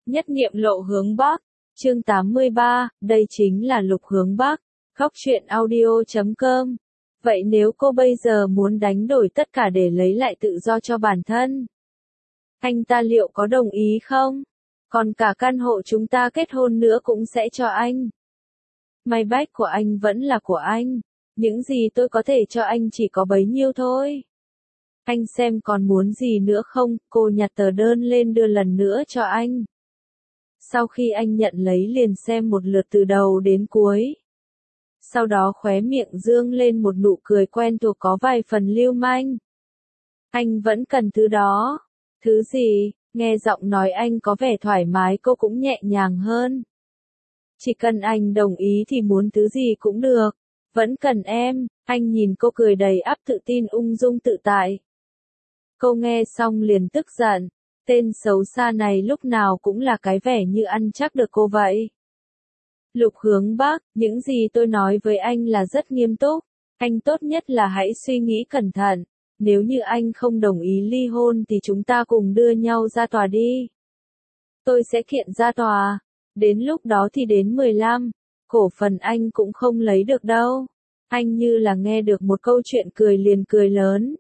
Nhất niệm lộ hướng Bắc, chương 83, đây chính là Lục Hướng Bắc, Góc truyện audio.com. Vậy nếu cô bây giờ muốn đánh đổi tất cả để lấy lại tự do cho bản thân, anh ta liệu có đồng ý không? Còn cả căn hộ chúng ta kết hôn nữa cũng sẽ cho anh. May bách của anh vẫn là của anh, những gì tôi có thể cho anh chỉ có bấy nhiêu thôi. Anh xem còn muốn gì nữa không? Cô nhặt tờ đơn lên đưa lần nữa cho anh. Sau khi anh nhận lấy liền xem một lượt từ đầu đến cuối. Sau đó khóe miệng dương lên một nụ cười quen thuộc có vài phần lưu manh. Anh vẫn cần thứ đó. Thứ gì? Nghe giọng nói anh có vẻ thoải mái cô cũng nhẹ nhàng hơn. Chỉ cần anh đồng ý thì muốn thứ gì cũng được. Vẫn cần em. Anh nhìn cô cười đầy ắp tự tin ung dung tự tại. Cô nghe xong liền tức giận. Tên xấu xa này lúc nào cũng là cái vẻ như ăn chắc được cô vậy. Lục Hướng Bắc, những gì tôi nói với anh là rất nghiêm túc. Anh tốt nhất là hãy suy nghĩ cẩn thận. Nếu như anh không đồng ý ly hôn thì chúng ta cùng đưa nhau ra tòa đi. Tôi sẽ kiện ra tòa. Đến lúc đó thì đến 15. Cổ phần anh cũng không lấy được đâu. Anh như là nghe được một câu chuyện cười liền cười lớn.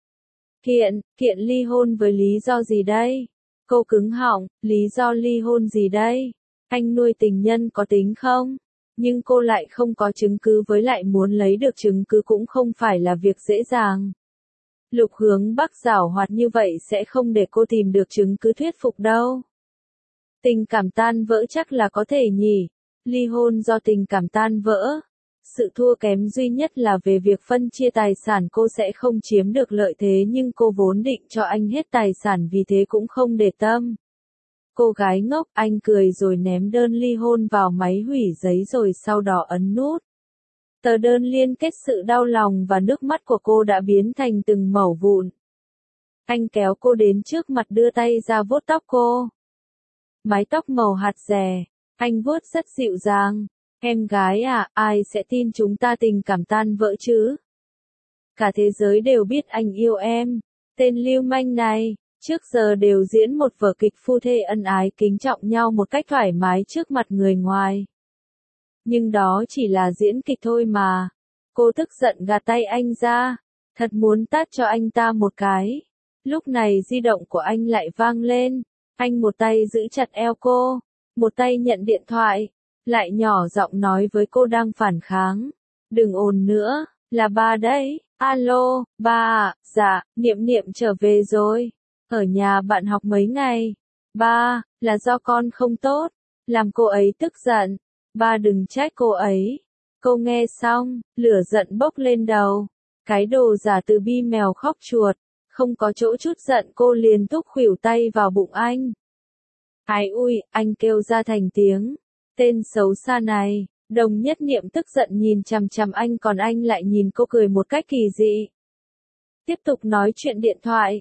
Kiện ly hôn với lý do gì đây? Cô cứng họng, lý do ly hôn gì đây? Anh nuôi tình nhân có tính không? Nhưng cô lại không có chứng cứ với lại muốn lấy được chứng cứ cũng không phải là việc dễ dàng. Lục Hướng Bắc giảo hoạt như vậy sẽ không để cô tìm được chứng cứ thuyết phục đâu. Tình cảm tan vỡ chắc là có thể nhỉ? Ly hôn do tình cảm tan vỡ. Sự thua kém duy nhất là về việc phân chia tài sản cô sẽ không chiếm được lợi thế nhưng cô vốn định cho anh hết tài sản vì thế cũng không để tâm. Cô gái ngốc, anh cười rồi ném đơn ly hôn vào máy hủy giấy rồi sau đó ấn nút. Tờ đơn liên kết sự đau lòng và nước mắt của cô đã biến thành từng mẩu vụn. Anh kéo cô đến trước mặt đưa tay ra vuốt tóc cô. Mái tóc màu hạt dẻ, anh vuốt rất dịu dàng. Em gái à, ai sẽ tin chúng ta tình cảm tan vỡ chứ? Cả thế giới đều biết anh yêu em. Tên lưu manh này, trước giờ đều diễn một vở kịch phu thê ân ái kính trọng nhau một cách thoải mái trước mặt người ngoài. Nhưng đó chỉ là diễn kịch thôi mà. Cô tức giận gạt tay anh ra. Thật muốn tát cho anh ta một cái. Lúc này di động của anh lại vang lên. Anh một tay giữ chặt eo cô. Một tay nhận điện thoại. Lại nhỏ giọng nói với cô đang phản kháng. Đừng ồn nữa, là ba đấy. Alo, ba à, dạ, Niệm Niệm trở về rồi. Ở nhà bạn học mấy ngày. Ba, là do con không tốt. Làm cô ấy tức giận. Ba đừng trách cô ấy. Cô nghe xong, lửa giận bốc lên đầu. Cái đồ giả từ bi mèo khóc chuột. Không có chỗ chút giận cô liền thúc khuỷu tay vào bụng anh. Ai ui, anh kêu ra thành tiếng. Tên xấu xa này, Đồng Nhất Niệm tức giận nhìn chằm chằm anh còn anh lại nhìn cô cười một cách kỳ dị. Tiếp tục nói chuyện điện thoại.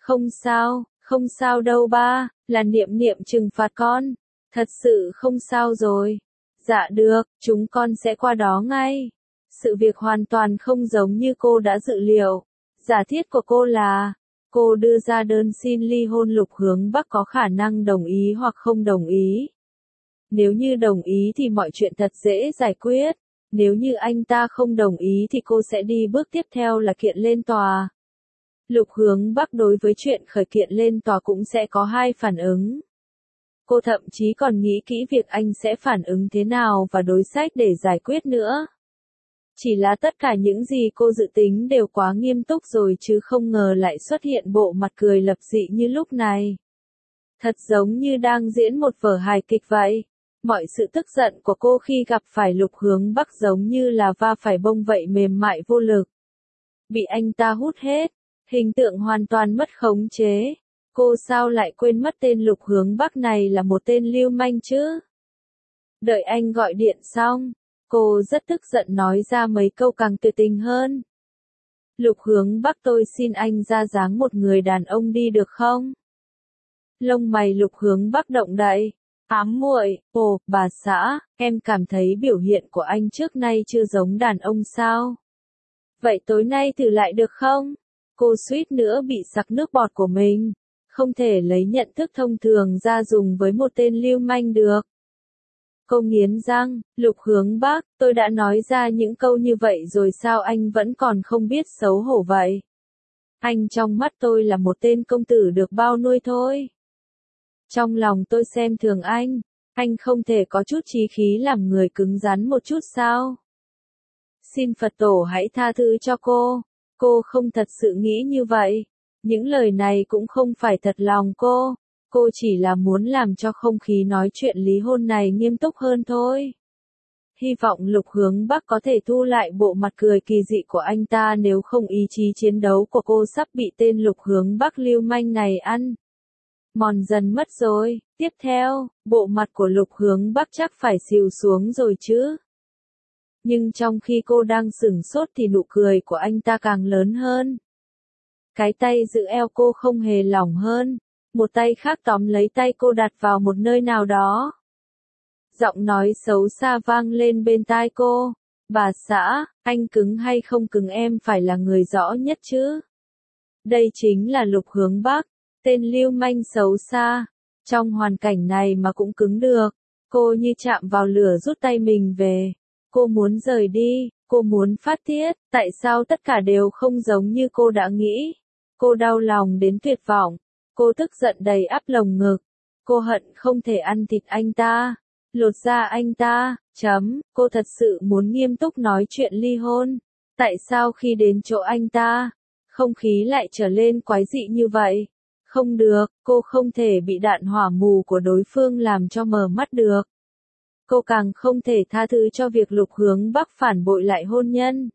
Không sao đâu ba, là Niệm Niệm trừng phạt con. Thật sự không sao rồi. Dạ được, chúng con sẽ qua đó ngay. Sự việc hoàn toàn không giống như cô đã dự liệu. Giả thiết của cô là, cô đưa ra đơn xin ly hôn Lục Hướng Bắc có khả năng đồng ý hoặc không đồng ý. Nếu như đồng ý thì mọi chuyện thật dễ giải quyết. Nếu như anh ta không đồng ý thì cô sẽ đi bước tiếp theo là kiện lên tòa. Lục Hướng Bắc đối với chuyện khởi kiện lên tòa cũng sẽ có hai phản ứng. Cô thậm chí còn nghĩ kỹ việc anh sẽ phản ứng thế nào và đối sách để giải quyết nữa. Chỉ là tất cả những gì cô dự tính đều quá nghiêm túc rồi chứ không ngờ lại xuất hiện bộ mặt cười lập dị như lúc này. Thật giống như đang diễn một vở hài kịch vậy. Mọi sự tức giận của cô khi gặp phải Lục Hướng Bắc giống như là va phải bông vậy mềm mại vô lực. Bị anh ta hút hết, hình tượng hoàn toàn mất khống chế. Cô sao lại quên mất tên Lục Hướng Bắc này là một tên lưu manh chứ? Đợi anh gọi điện xong, cô rất tức giận nói ra mấy câu càng tuyệt tình hơn. Lục Hướng Bắc tôi xin anh ra dáng một người đàn ông đi được không? Lông mày Lục Hướng Bắc động đậy. Ám muội, ồ, bà xã, em cảm thấy biểu hiện của anh trước nay chưa giống đàn ông sao? Vậy tối nay thử lại được không? Cô suýt nữa bị sặc nước bọt của mình. Không thể lấy nhận thức thông thường ra dùng với một tên lưu manh được. Cô nghiến răng, Lục Hướng Bắc, tôi đã nói ra những câu như vậy rồi sao anh vẫn còn không biết xấu hổ vậy? Anh trong mắt tôi là một tên công tử được bao nuôi thôi. Trong lòng tôi xem thường anh không thể có chút chí khí làm người cứng rắn một chút sao? Xin Phật tổ hãy tha thứ cho cô không thật sự nghĩ như vậy. Những lời này cũng không phải thật lòng cô chỉ là muốn làm cho không khí nói chuyện ly hôn này nghiêm túc hơn thôi. Hy vọng Lục Hướng Bắc có thể thu lại bộ mặt cười kỳ dị của anh ta, nếu không ý chí chiến đấu của cô sắp bị tên Lục Hướng Bắc lưu manh này ăn mòn dần mất rồi. Tiếp theo, bộ mặt của Lục Hướng Bắc chắc phải xìu xuống rồi chứ. Nhưng trong khi cô đang sửng sốt thì nụ cười của anh ta càng lớn hơn. Cái tay giữ eo cô không hề lỏng hơn, một tay khác tóm lấy tay cô đặt vào một nơi nào đó. Giọng nói xấu xa vang lên bên tai cô. Bà xã, anh cứng hay không cứng em phải là người rõ nhất chứ. Đây chính là Lục Hướng Bắc, tên lưu manh xấu xa. Trong hoàn cảnh này mà cũng cứng được. Cô như chạm vào lửa rút tay mình về. Cô muốn rời đi, cô muốn phát tiết. Tại sao tất cả đều không giống như cô đã nghĩ? Cô đau lòng đến tuyệt vọng. Cô tức giận đầy áp lồng ngực. Cô hận không thể ăn thịt anh ta, lột da anh ta. Cô thật sự muốn nghiêm túc nói chuyện ly hôn. Tại sao khi đến chỗ anh ta, không khí lại trở lên quái dị như vậy? Không được, cô không thể bị đạn hỏa mù của đối phương làm cho mờ mắt được. Cô càng không thể tha thứ cho việc Lục Hướng Bắc phản bội lại hôn nhân.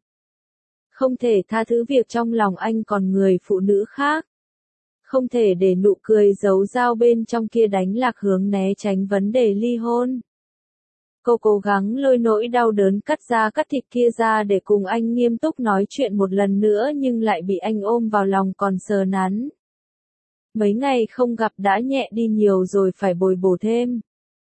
Không thể tha thứ việc trong lòng anh còn người phụ nữ khác. Không thể để nụ cười giấu dao bên trong kia đánh lạc hướng né tránh vấn đề ly hôn. Cô cố gắng lôi nỗi đau đớn cắt da cắt thịt kia ra để cùng anh nghiêm túc nói chuyện một lần nữa, nhưng lại bị anh ôm vào lòng còn sờ nắn. Mấy ngày không gặp đã nhẹ đi nhiều rồi, phải bồi bổ thêm.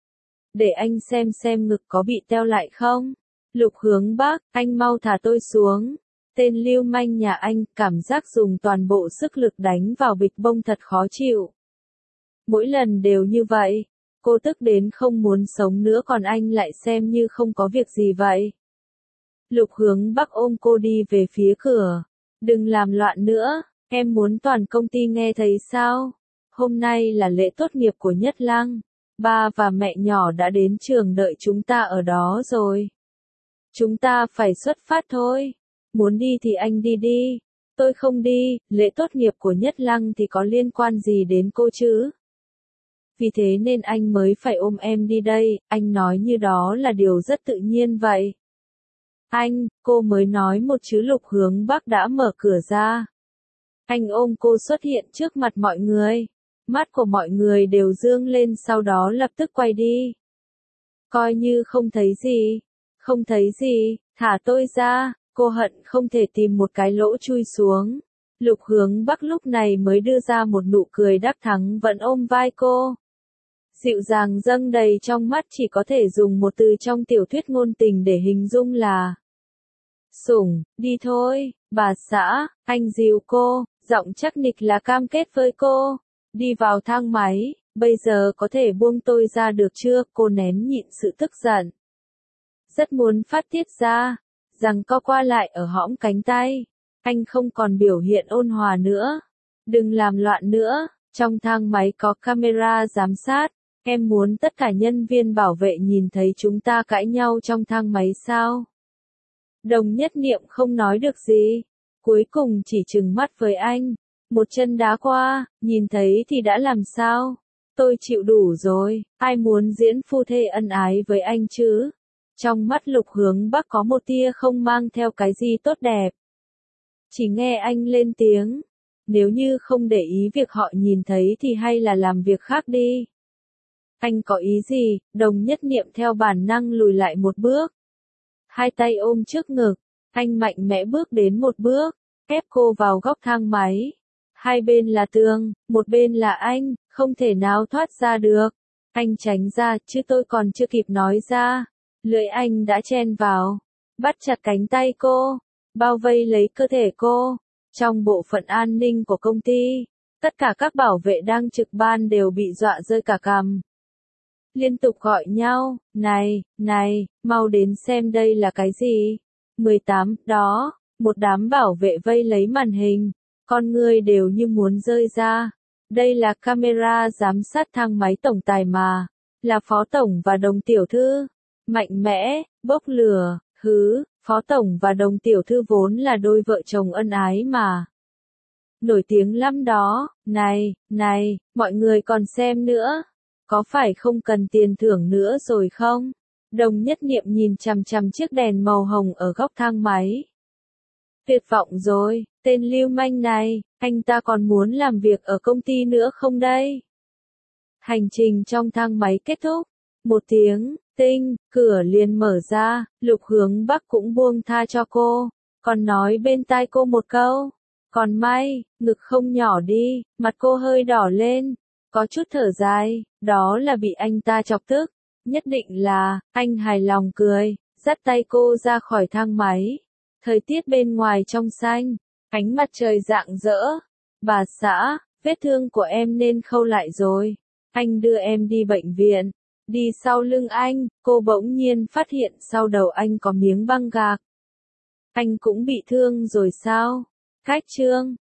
Để anh xem ngực có bị teo lại không? Lục Hướng Bắc, anh mau thả tôi xuống. Tên lưu manh nhà anh, cảm giác dùng toàn bộ sức lực đánh vào bịch bông thật khó chịu. Mỗi lần đều như vậy. Cô tức đến không muốn sống nữa, còn anh lại xem như không có việc gì vậy. Lục Hướng Bắc ôm cô đi về phía cửa. Đừng làm loạn nữa, em muốn toàn công ty nghe thấy sao? Hôm nay là lễ tốt nghiệp của Nhất Lăng. Ba và mẹ nhỏ đã đến trường đợi chúng ta ở đó rồi. Chúng ta phải xuất phát thôi. Muốn đi thì anh đi đi. Tôi không đi, lễ tốt nghiệp của Nhất Lăng thì có liên quan gì đến cô chứ? Vì thế nên anh mới phải ôm em đi đây, anh nói như đó là điều rất tự nhiên vậy. Cô mới nói một chữ. Lục Hướng Bắc đã mở cửa ra. Anh ôm cô xuất hiện trước mặt mọi người. Mắt của mọi người đều dương lên, sau đó lập tức quay đi. Coi như không thấy gì. Không thấy gì, thả tôi ra. Cô hận không thể tìm một cái lỗ chui xuống. Lục Hướng Bắc lúc này mới đưa ra một nụ cười đắc thắng, vẫn ôm vai cô. Dịu dàng dâng đầy trong mắt, chỉ có thể dùng một từ trong tiểu thuyết ngôn tình để hình dung là sủng. Đi thôi, bà xã, anh dìu cô, giọng chắc nịch là cam kết với cô. Đi vào thang máy, bây giờ có thể buông tôi ra được chưa? Cô nén nhịn sự tức giận. Rất muốn phát tiết ra, giằng co qua lại ở hõm cánh tay. Anh không còn biểu hiện ôn hòa nữa. Đừng làm loạn nữa, trong thang máy có camera giám sát. Em muốn tất cả nhân viên bảo vệ nhìn thấy chúng ta cãi nhau trong thang máy sao? Đồng Nhất Niệm không nói được gì. Cuối cùng chỉ trừng mắt với anh. Một chân đá qua, nhìn thấy thì đã làm sao? Tôi chịu đủ rồi, ai muốn diễn phu thê ân ái với anh chứ? Trong mắt Lục Hướng Bắc có một tia không mang theo cái gì tốt đẹp. Chỉ nghe anh lên tiếng. Nếu như không để ý việc họ nhìn thấy thì hay là làm việc khác đi. Anh có ý gì? Đồng Nhất Niệm theo bản năng lùi lại một bước. Hai tay ôm trước ngực. Anh mạnh mẽ bước đến một bước, ép cô vào góc thang máy. Hai bên là tường, một bên là anh, không thể nào thoát ra được. Anh tránh ra, chứ tôi còn chưa kịp nói ra. Lưỡi anh đã chen vào, bắt chặt cánh tay cô, bao vây lấy cơ thể cô. Trong bộ phận an ninh của công ty, Tất cả các bảo vệ đang trực ban đều bị dọa rơi cả cằm. Liên tục gọi nhau, này, mau đến xem đây là cái gì. 18, đó, một đám bảo vệ vây lấy màn hình, con người đều như muốn rơi ra. Đây là camera giám sát thang máy tổng tài mà, là phó tổng và đồng tiểu thư. Mạnh mẽ, bốc lửa, phó tổng và đồng tiểu thư vốn là đôi vợ chồng ân ái mà. Nổi tiếng lắm đó, này, mọi người còn xem nữa. Có phải không cần tiền thưởng nữa rồi không? Đồng Nhất Niệm nhìn chằm chằm chiếc đèn màu hồng ở góc thang máy. Tuyệt vọng rồi, tên lưu manh này, anh ta còn muốn làm việc ở công ty nữa không đây? Hành trình trong thang máy kết thúc. Một tiếng, tinh, cửa liền mở ra, Lục Hướng Bắc cũng buông tha cho cô, còn nói bên tai cô một câu. Còn may, ngực không nhỏ đi, mặt cô hơi đỏ lên, có chút thở dài, đó là bị anh ta chọc tức. Nhất định là, anh hài lòng cười, dắt tay cô ra khỏi thang máy. Thời tiết bên ngoài trong xanh, ánh mặt trời rạng rỡ. Bà xã, vết thương của em nên khâu lại rồi. Anh đưa em đi bệnh viện. Đi sau lưng anh, cô bỗng nhiên phát hiện sau đầu anh có miếng băng gạc. Anh cũng bị thương rồi sao? Khách trương.